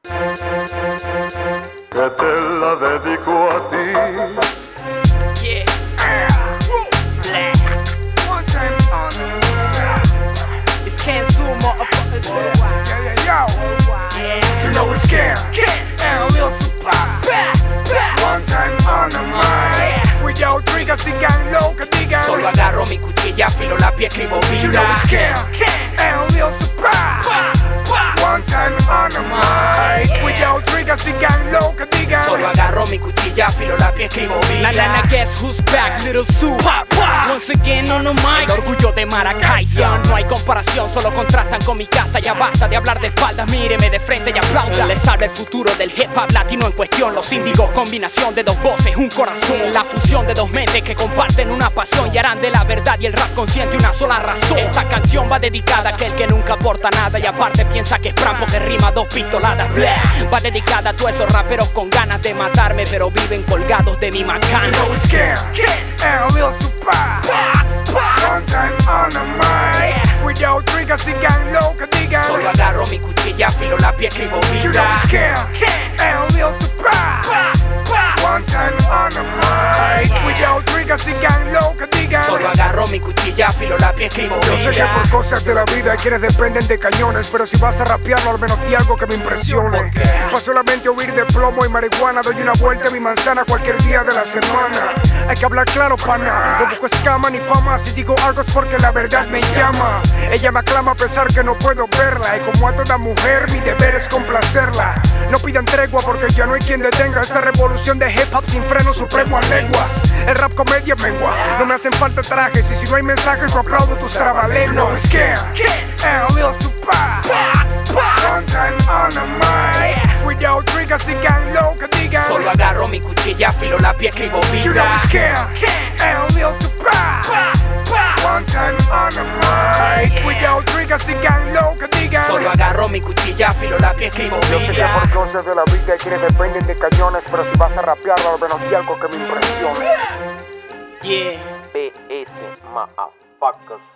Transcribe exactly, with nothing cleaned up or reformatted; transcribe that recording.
que te la dedico a ti. Yeah. Black. One time on the It's Kensu, motherfuckers. Yeah, yeah, yo. Yeah. You know it's Ken. And a little super. Back, back. One time on the mic. Cuidado, triggers, digan lo que digan. Solo agarro mi cuchilla, filo la pie, escribo vida. You know it's Ken. And a little surprise. One time on the mic. Cuidado, triggers, digan lo que digan. Solo agarro mi cuchilla, filo la pie, escribo vida. Na, na, na, guess who's back, Little Sue. Once again on the mic. El orgullo de Maracay, son. No hay comparación, solo contrastan con mi casta. Ya basta de hablar de espaldas, míreme de frente y aplauda. Les habla el futuro del hip hop latino en cuestión. Los índigos, combinación de dos voces, un corazón. La fusión de dos mentes que comparten una pasión y harán de la verdad y el rap consciente una sola razón. Esta canción va dedicada a aquel que nunca aporta nada y aparte piensa que es pran porque rima dos pistoladas. Blah. Va dedicada a todos esos raperos con ganas de matarme pero viven colgados de mi macana. You know it's Ken. And a little surprise. One time on the mic. Cuidado, triggers, digan lo que digan. Solo agarro mi cuchilla, filo la pie, escribo You know vida. it's Ken. And a little surprise. One time on the mic. Cuidado, triggers, digan lo que digan. Solo agarro mi cuchilla, filo la pie, escribo Yo sé que vida. por cosas de la vida hay quienes dependen de cañones, pero si vas a rapearlo al menos di algo que me impresione. ¿Por qué? Pa' solamente huir de plomo y marihuana doy una vuelta a mi manzana cualquier día de la semana. Hay que hablar claro, pana. No busco escama ni fama. Si digo algo es porque la verdad me llama. Ella me aclama a pesar que no puedo verla. Y como a toda mujer mi deber es complacerla. No pidan tregua porque ya no hay quien detenga esta revolución de hip hop sin freno supremo a leguas. El rap comedia mengua. No me hacen falta trajes y si no hay mensajes no aplaudo tus trabalenguas. And a little surprise. One time on the mic. Cuidado, triggers, digan lo que digan. Solo agarro mi cuchilla, filo la pie, escribo You know vida. it's Ken. And a little surprise. One time on the mic. Cuidado, triggers, digan lo que digan. Solo agarro mi cuchilla, filo la pie, escribo Yo sé que vida. por cosas de la vida hay quienes dependen de cañones, pero si vas a rapearlo al menos di algo que me impresione. Yeah. P S, motherfuckers.